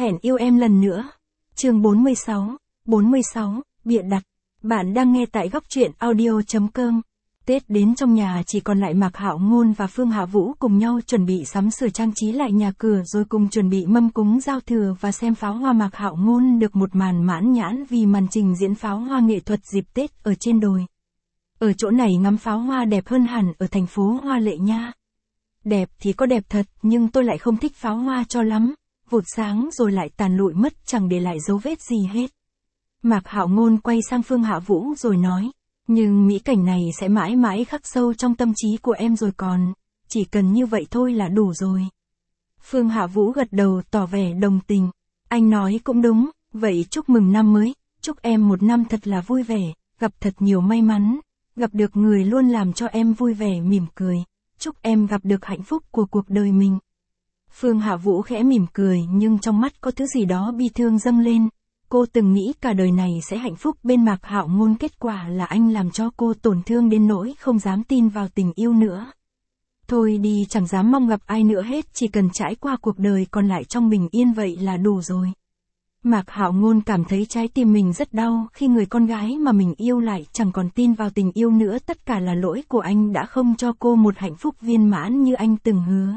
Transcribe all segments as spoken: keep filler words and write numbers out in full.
Hẹn yêu em lần nữa. Chương bốn mươi sáu, bốn mươi sáu, bịa đặt. Bạn đang nghe tại góc truyện audio chấm com. Tết đến trong nhà chỉ còn lại Mạc Hạo Ngôn và Phương Hạ Vũ cùng nhau chuẩn bị sắm sửa trang trí lại nhà cửa rồi cùng chuẩn bị mâm cúng giao thừa và xem pháo hoa. Mạc Hạo Ngôn được một màn mãn nhãn vì màn trình diễn pháo hoa nghệ thuật dịp Tết ở trên đồi. Ở chỗ này ngắm pháo hoa đẹp hơn hẳn ở thành phố hoa lệ nha. Đẹp thì có đẹp thật, nhưng tôi lại không thích pháo hoa cho lắm, vụt sáng rồi lại tàn lụi mất chẳng để lại dấu vết gì hết. Mạc Hạo Ngôn quay sang Phương Hạ Vũ rồi nói, nhưng mỹ cảnh này sẽ mãi mãi khắc sâu trong tâm trí của em rồi còn, chỉ cần như vậy thôi là đủ rồi. Phương Hạ Vũ gật đầu tỏ vẻ đồng tình, anh nói cũng đúng, vậy chúc mừng năm mới, chúc em một năm thật là vui vẻ, gặp thật nhiều may mắn, gặp được người luôn làm cho em vui vẻ mỉm cười, chúc em gặp được hạnh phúc của cuộc đời mình. Phương Hạ Vũ khẽ mỉm cười nhưng trong mắt có thứ gì đó bi thương dâng lên. Cô từng nghĩ cả đời này sẽ hạnh phúc bên Mạc Hạo Ngôn, kết quả là anh làm cho cô tổn thương đến nỗi không dám tin vào tình yêu nữa. Thôi đi, chẳng dám mong gặp ai nữa hết, chỉ cần trải qua cuộc đời còn lại trong bình yên vậy là đủ rồi. Mạc Hạo Ngôn cảm thấy trái tim mình rất đau khi người con gái mà mình yêu lại chẳng còn tin vào tình yêu nữa, tất cả là lỗi của anh đã không cho cô một hạnh phúc viên mãn như anh từng hứa.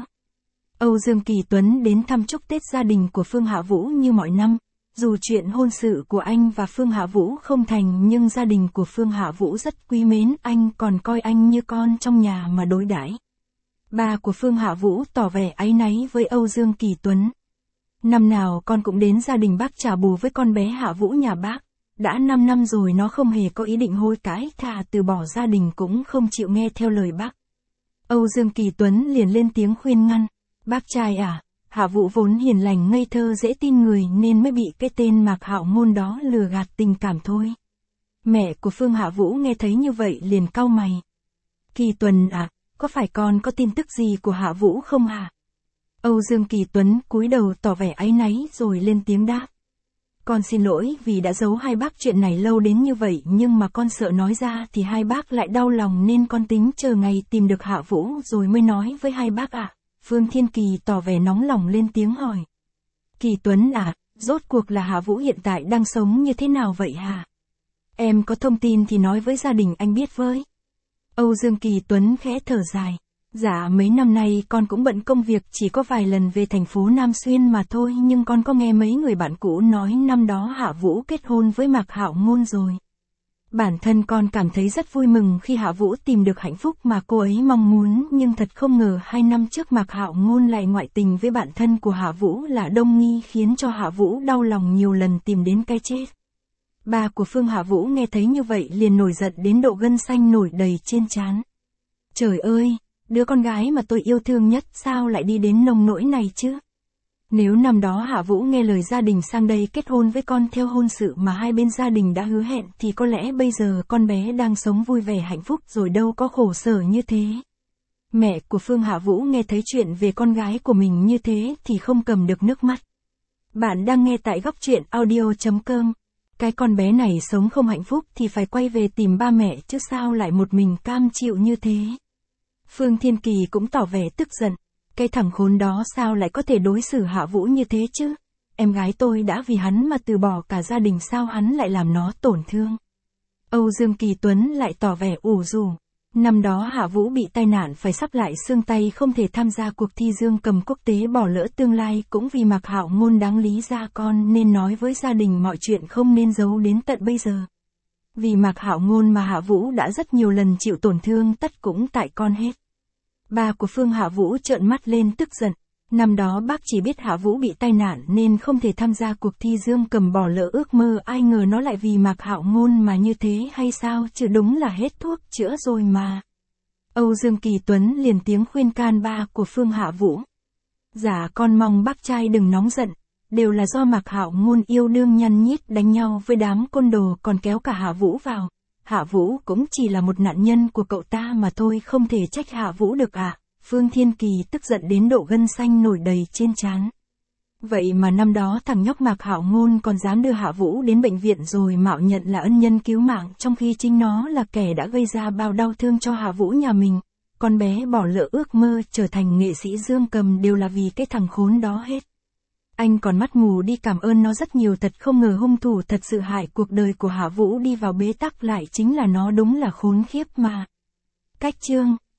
Âu Dương Kỳ Tuấn đến thăm chúc Tết gia đình của Phương Hạ Vũ như mọi năm. Dù chuyện hôn sự của anh và Phương Hạ Vũ không thành nhưng gia đình của Phương Hạ Vũ rất quý mến anh, còn coi anh như con trong nhà mà đối đãi. Ba của Phương Hạ Vũ tỏ vẻ áy náy với Âu Dương Kỳ Tuấn. Năm nào con cũng đến gia đình bác trả bù với con bé Hạ Vũ nhà bác. Đã năm năm rồi nó không hề có ý định hối cải, thà từ bỏ gia đình cũng không chịu nghe theo lời bác. Âu Dương Kỳ Tuấn liền lên tiếng khuyên ngăn. Bác trai à, Hạ Vũ vốn hiền lành ngây thơ dễ tin người nên mới bị cái tên Mạc Hạo Ngôn đó lừa gạt tình cảm thôi. Mẹ của Phương Hạ Vũ nghe thấy như vậy liền cau mày. Kỳ Tuấn à, có phải con có tin tức gì của Hạ Vũ không hả? Âu Dương Kỳ Tuấn cúi đầu tỏ vẻ áy náy rồi lên tiếng đáp. Con xin lỗi vì đã giấu hai bác chuyện này lâu đến như vậy, nhưng mà con sợ nói ra thì hai bác lại đau lòng nên con tính chờ ngày tìm được Hạ Vũ rồi mới nói với hai bác ạ. À. Phương Thiên Kỳ tỏ vẻ nóng lòng lên tiếng hỏi. Kỳ Tuấn à, rốt cuộc là Hạ Vũ hiện tại đang sống như thế nào vậy hả? Em có thông tin thì nói với gia đình anh biết với. Âu Dương Kỳ Tuấn khẽ thở dài. Dạ mấy năm nay con cũng bận công việc, chỉ có vài lần về thành phố Nam Xuyên mà thôi, nhưng con có nghe mấy người bạn cũ nói năm đó Hạ Vũ kết hôn với Mạc Hạo Ngôn rồi. Bản thân con cảm thấy rất vui mừng khi Hạ Vũ tìm được hạnh phúc mà cô ấy mong muốn, nhưng thật không ngờ hai năm trước Mạc Hạo Ngôn lại ngoại tình với bạn thân của Hạ Vũ là Đông Nghi, khiến cho Hạ Vũ đau lòng nhiều lần tìm đến cái chết. Ba của Phương Hạ Vũ nghe thấy như vậy liền nổi giận đến độ gân xanh nổi đầy trên trán. Trời ơi, đứa con gái mà tôi yêu thương nhất sao lại đi đến nông nỗi này chứ? Nếu năm đó Hạ Vũ nghe lời gia đình sang đây kết hôn với con theo hôn sự mà hai bên gia đình đã hứa hẹn thì có lẽ bây giờ con bé đang sống vui vẻ hạnh phúc rồi, đâu có khổ sở như thế. Mẹ của Phương Hạ Vũ nghe thấy chuyện về con gái của mình như thế thì không cầm được nước mắt. Bạn đang nghe tại góc truyện audio chấm com. Cái con bé này sống không hạnh phúc thì phải quay về tìm ba mẹ chứ sao lại một mình cam chịu như thế. Phương Thiên Kỳ cũng tỏ vẻ tức giận. Cái thằng khốn đó sao lại có thể đối xử Hạ Vũ như thế chứ? Em gái tôi đã vì hắn mà từ bỏ cả gia đình, sao hắn lại làm nó tổn thương? Âu Dương Kỳ Tuấn lại tỏ vẻ ủ rũ. Năm đó Hạ Vũ bị tai nạn phải sắp lại xương tay, không thể tham gia cuộc thi dương cầm quốc tế, bỏ lỡ tương lai, cũng vì Mạc Hạo Ngôn đáng lý ra con nên nói với gia đình mọi chuyện không nên giấu đến tận bây giờ. Vì Mạc Hạo Ngôn mà Hạ Vũ đã rất nhiều lần chịu tổn thương, tất cũng tại con hết. Ba của Phương Hạ Vũ trợn mắt lên tức giận. Năm đó bác chỉ biết Hạ Vũ bị tai nạn nên không thể tham gia cuộc thi dương cầm, bỏ lỡ ước mơ, ai ngờ nó lại vì Mạc Hạo Ngôn mà như thế hay sao chứ, đúng là hết thuốc chữa rồi mà. Âu Dương Kỳ Tuấn liền tiếng khuyên can ba của Phương Hạ Vũ. Dạ con mong bác trai đừng nóng giận, đều là do Mạc Hạo Ngôn yêu đương nhăn nhít đánh nhau với đám côn đồ còn kéo cả Hạ Vũ vào. Hạ Vũ cũng chỉ là một nạn nhân của cậu ta mà thôi, không thể trách Hạ Vũ được à? Phương Thiên Kỳ tức giận đến độ gân xanh nổi đầy trên trán. Vậy mà năm đó thằng nhóc Mạc Hạo Ngôn còn dám đưa Hạ Vũ đến bệnh viện rồi mạo nhận là ân nhân cứu mạng, trong khi chính nó là kẻ đã gây ra bao đau thương cho Hạ Vũ nhà mình. Con bé bỏ lỡ ước mơ trở thành nghệ sĩ dương cầm đều là vì cái thằng khốn đó hết. Anh còn mắt mù đi cảm ơn nó rất nhiều, thật không ngờ hung thủ thật sự hại cuộc đời của Hạ Vũ đi vào bế tắc lại chính là nó, đúng là khốn khiếp mà. Cách chương